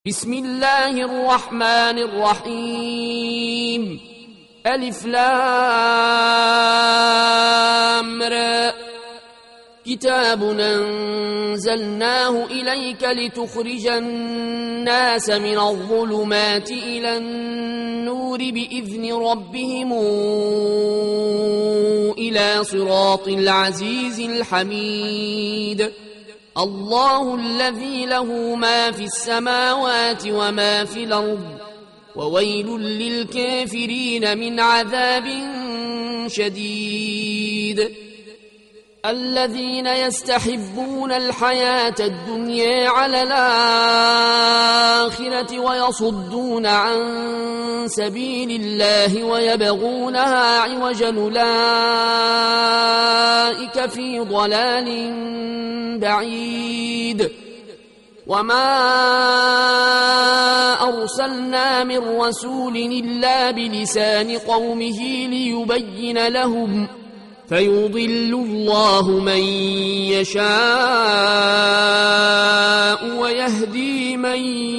بسم الله الرحمن الرحيم ألف لام را كتاب أنزلناه إليك لتخرج الناس من الظلمات إلى النور بإذن ربهم إلى صراط العزيز الحميد الله الذي له ما في السماوات وما في الأرض وويل للكافرين من عذاب شديد الذين يستحبون الحياة الدنيا على الآخرة ويصدون عن سبيل الله ويبغونها عوجا أولئك في ضلال بعيد وما أرسلنا من رسول إلا بلسان قومه ليبين لهم فيضل الله من يشاء ويهدي من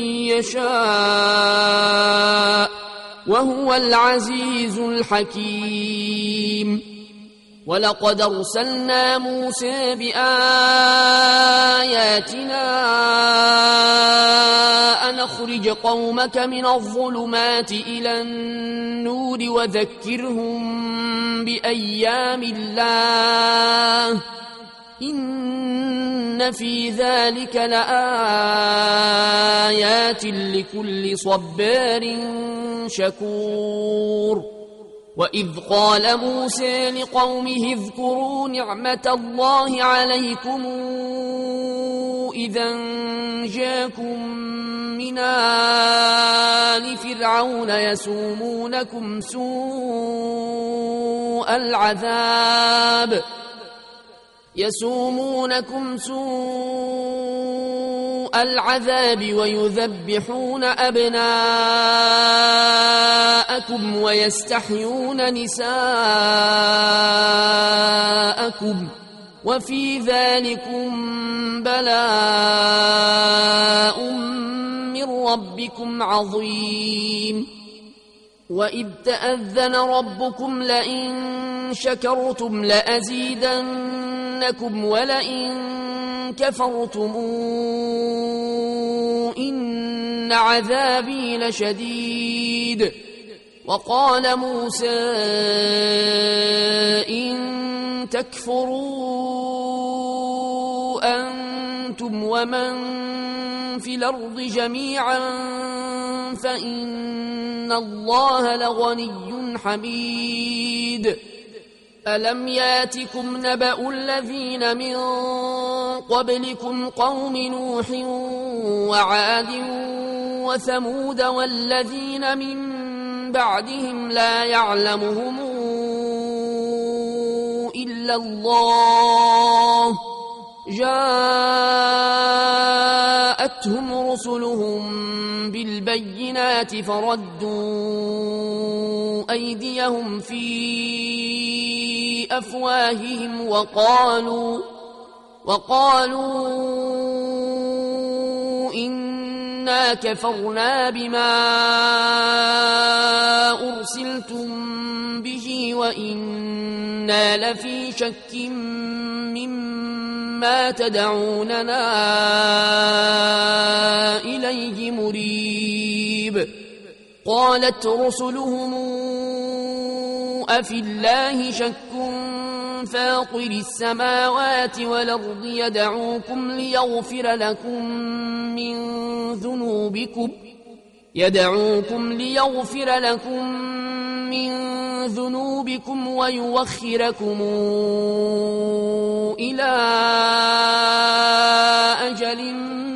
يشاء وهو العزيز الحكيم ولقد أرسلنا موسى بآياتنا أن أخرج قومك من الظلمات إلى النور وذكرهم بأيام الله إن في ذلك لآيات لكل صبار شكور وإذ قال موسى لقومه اذكروا نعمة الله عليكم إذا جاكم من آل فرعون يسومونكم سوء العذاب ويذبحون أبناءكم ويستحيون نساءكم وفي ذلكم بلاء من ربكم عظيم وإذ تأذن ربكم لئن شكرتم لأزيدنكم ولئن كفرتم إن عذابي لشديد وقال موسى إن تكفروا أنتم ومن في الأرض جميعا فإن الله لغني حميد ألم ياتكم نبأ الذين من قبلكم قوم نوح وعاد وثمود والذين من بعدهم لا يعلمهم إلا الله جاءتهم رسلهم بالبينات فردوا أيديهم في أفواههم وقالوا إنا كفرنا بما أرسلتم به وإنا لفي شك مما تدعوننا إليه مريب قالت رسلهم أفي الله شك فاطر السماوات والأرض يدعوكم ليغفر لكم من ذنوبكم ويوخركم إلى أجل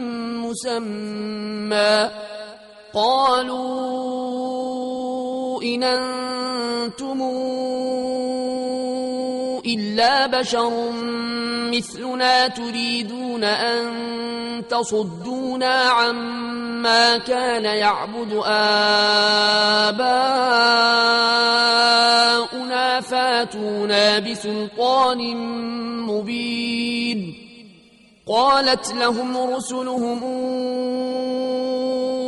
مسمى قالوا إن أنتم إلا بشر مثلنا تريدون أن تصدونا عما كان يعبد آباؤنا فاتونا بسلطان مبين قالت لهم رسلهم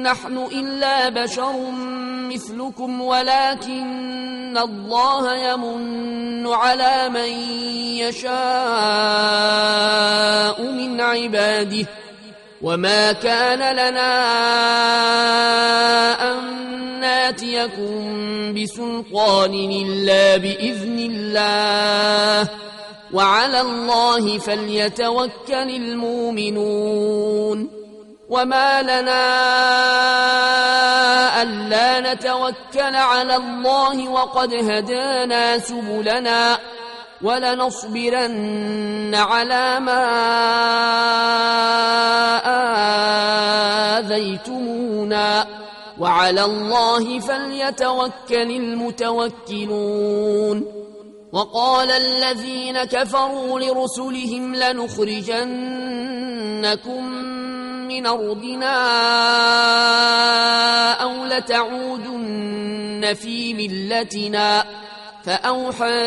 نحن إلا بشر مثلكم ولكن الله يمن على من يشاء من عباده وما كان لنا أن ناتيكم بسلطان إلا بإذن الله وعلى الله فليتوكل المؤمنون وما لنا ألا نتوكل على الله وقد هدانا سبلنا ولنصبرن على ما آذيتمونا وعلى الله فليتوكل المتوكلون وقال الذين كفروا لرسلهم لنخرجنكم من أرضنا أو لتعودن في ملتنا فأوحى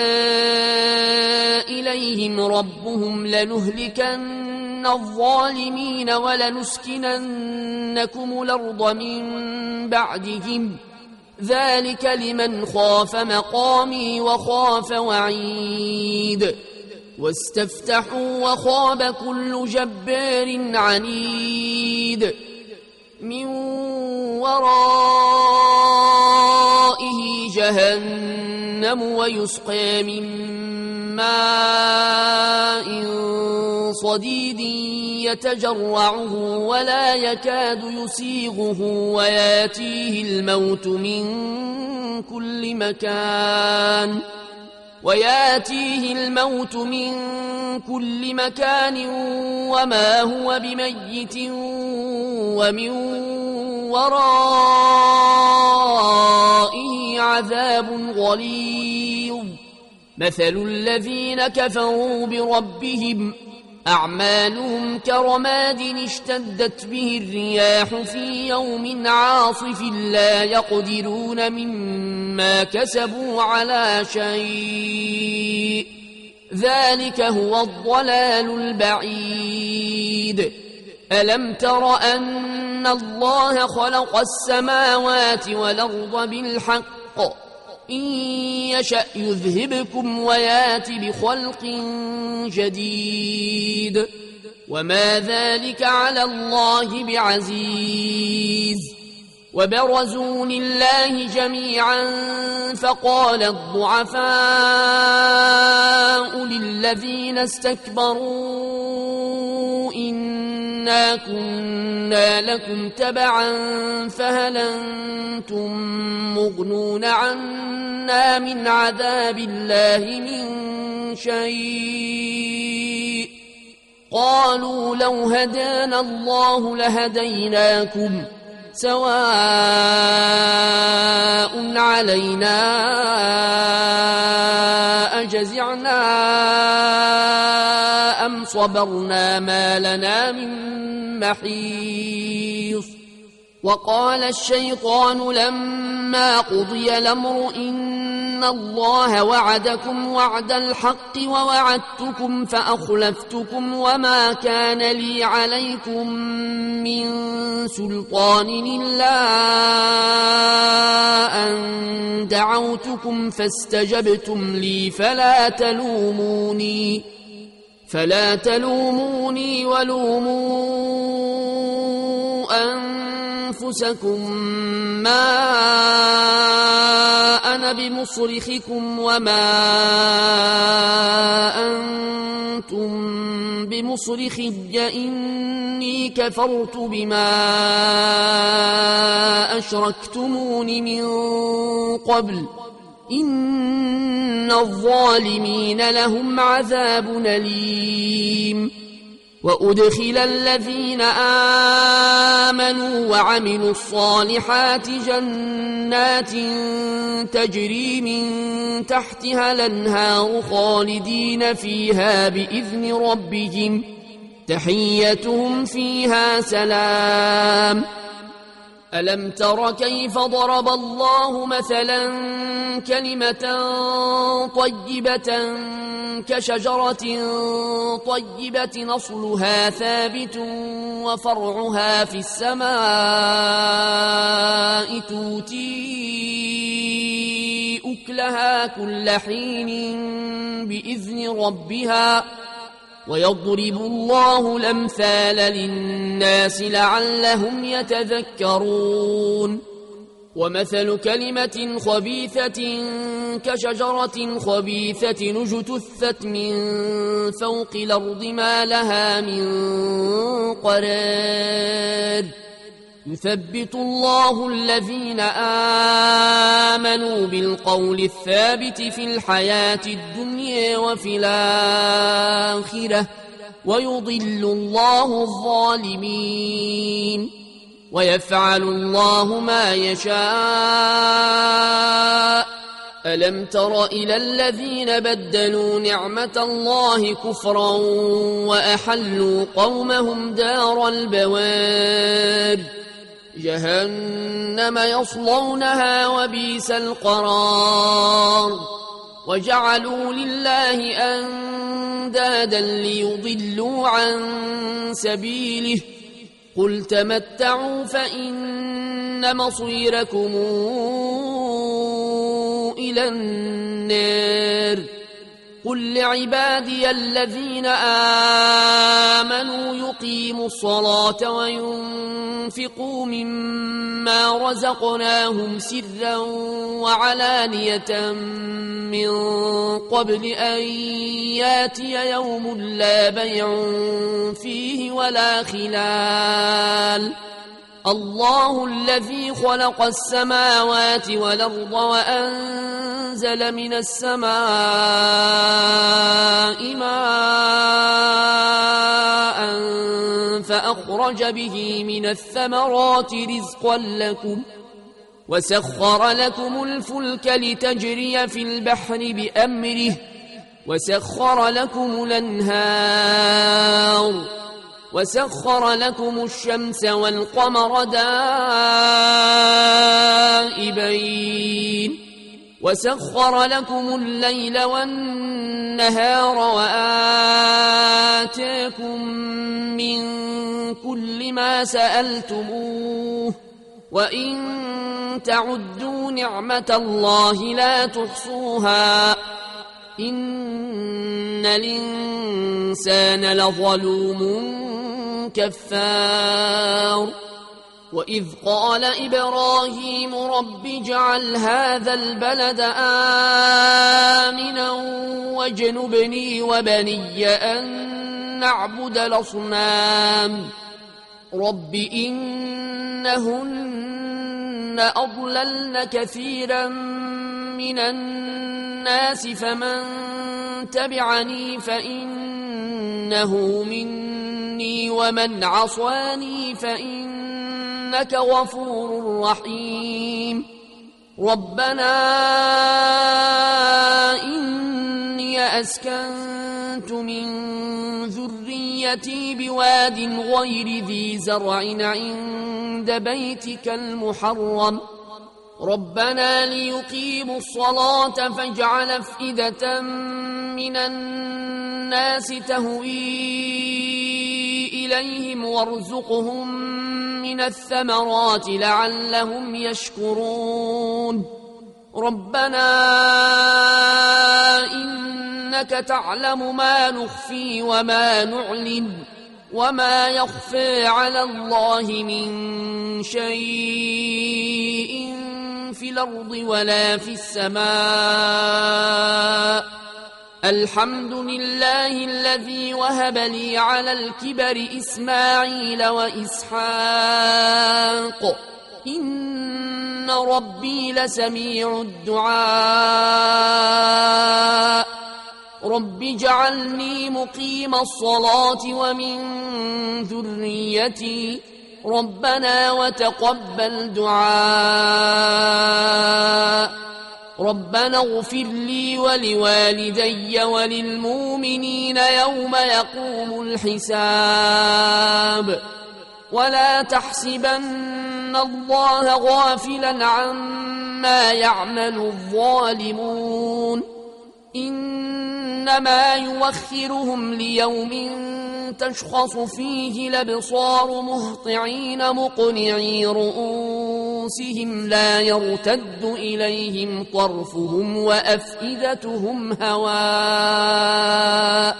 إليهم ربهم لنهلكن الظالمين ولنسكننكم الأرض من بعدهم ذلك لمن خاف مقامي وخاف وعيد واستفتحوا وخاب كل جبار عنيد من ورائه جهنم ويسقى من ماء صديد يتجرعه ولا يكاد يسيغه وياتيه الموت من كل مكان وما هو بميت ومن ورائه عذاب غليظ مثل الذين كفروا بربهم أعمالهم كرماد اشتدت به الرياح في يوم عاصف لا يقدرون مما كسبوا على شيء ذلك هو الضلال البعيد ألم تر أن الله خلق السماوات والأرض بالحق إن يشأ يذهبكم ويات بخلق جديد وما ذلك على الله بعزيز وبرزوا لله جميعا فقال الضعفاء للذين استكبروا إنا كنا لكم تبعا فهل أنتم مغنون عنا من عذاب الله من شيء قالوا لو هدانا الله لهديناكم سواء علينا أجزعنا أم صبرنا ما لنا من محيص وقال الشيطان لما قضي الأمر إن الله وعدكم وعد الحق ووعدتكم فأخلفتكم وما كان لي عليكم من سلطان إلا أن دعوتكم فاستجبتم لي فلا تلوموني ولوموا أنفسكم ما أنا بمصرخكم وما أنتم بمصرخي إني كفرت بما أشركتمون من قبل إن الظالمين لهم عذاب أليم وأدخل الذين آمنوا وعملوا الصالحات جنات تجري من تحتها الأنهار خالدين فيها بإذن ربهم تحيتهم فيها سلام ألم تر كيف ضرب الله مثلا كلمة طيبة كشجرة طيبة أصلها ثابت وفرعها في السماء تؤتي أكلها كل حين بإذن ربها ويضرب الله الأمثال للناس لعلهم يتذكرون ومثل كلمة خبيثة كشجرة خبيثة اجتثت من فوق الأرض ما لها من قرار يثبت الله الذين آمنوا بالقول الثابت في الحياة الدنيا وفي الآخرة ويضل الله الظالمين ويفعل الله ما يشاء ألم تر إلى الذين بدلوا نعمة الله كفرا وأحلوا قومهم دار البوار جهنم يصلونها وبئس القرار وجعلوا لله أندادا ليضلوا عن سبيله قل تمتعوا فإن مصيركم إلى النار قل لعبادي الذين آمنوا يقيموا الصلاة وينفقوا مما رزقناهم سرا وعلانية من قبل أن ياتي يوم لا بيع فيه ولا خلال الله الذي خلق السماوات والأرض وأنزل من السماء ماء فأخرج به من الثمرات رزقا لكم وسخر لكم الفلك لتجري في البحر بأمره وسخر لكم الأنهار وسخر لكم الشمس والقمر دائبين وسخر لكم الليل والنهار وآتاكم من كل ما سألتموه وإن تعدوا نعمة الله لا تحصوها إن الإنسان لظلوم كفار وإذ قال إبراهيم رب اجعل هذا البلد آمنا واجنبني وبني أن نعبد الأصنام رب إنهن أضللن كثيرا من الناس فمن تبعني فإنه مني ومن عصاني فإنك غفور رحيم ربنا إني أسكنت من ذريتي بواد غير ذي زرع عند بيتك المحرم ربنا ليقيموا الصلاة فاجعل أفئدة من الناس تهوي إليهم وارزقهم من الثمرات لعلهم يشكرون ربنا إنك تعلم ما نخفي وما نعلن وما يخفى على الله من شيء في الأرض ولا في السماء الحمد لله الذي وهب لي على الكبر إسماعيل وإسحاق إن ربي لسميع الدعاء رب اجعلني مقيم الصلاة ومن ذريتي ربنا وتقبل دعاء ربنا اغفر لي ولوالدي وللمؤمنين يوم يقوم الحساب ولا تحسبن الله غافلا عما يعمل الظالمون إنما يوخرهم ليوم تشخص فيه الأبصار مهطعين مقنعي رؤوسهم لا يرتد إليهم طرفهم وأفئدتهم هواء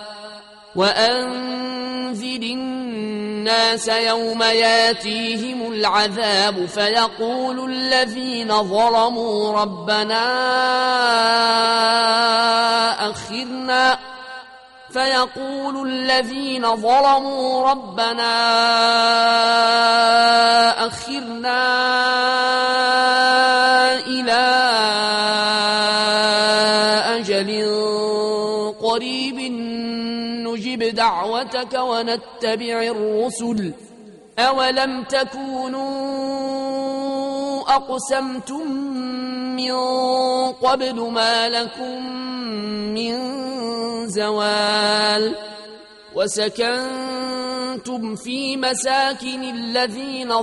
وأنذر الناس يوم ياتيهم العذاب فيقول الذين ظلموا ربنا أخرنا إلى أجل قريب نجب دعوتك ونتبع الرسل أولم تكونوا أقسمتم من قبل ما لكم من زوال وسكنتم في مساكن الذين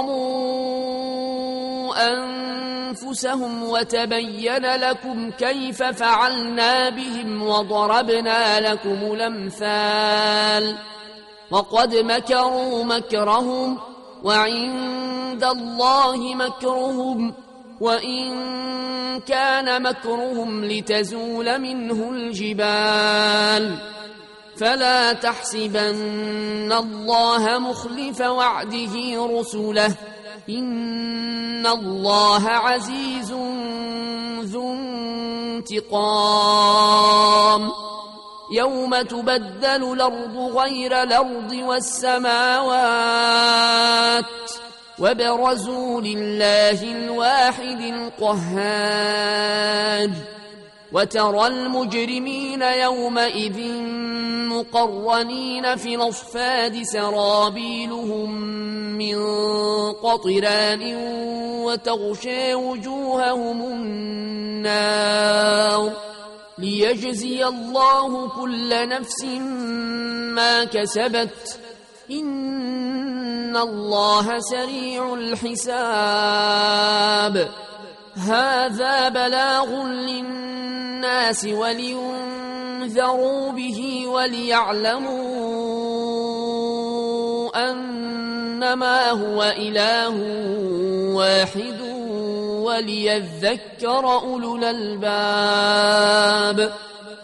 ظلموا أنفسهم وتبين لكم كيف فعلنا بهم وضربنا لكم الأمثال وقد مكروا مكرهم وعند الله مكرهم وإن كان مكرهم لتزول منه الجبال فلا تحسبن الله مخلف وعده رسله إن الله عزيز ذو انتقام يوم تبدل الأرض غير الأرض والسماوات وبرزوا لله الواحد القهار وترى المجرمين يومئذ مقرنين في الأصفاد سرابيلهم من قطران وتغشى وجوههم النار ليجزي الله كل نفس ما كسبت إن الله سريع الحساب هذا بلاغ للناس ولينذروا به وليعلموا أنما هو إله واحد وليذكر أولو الألباب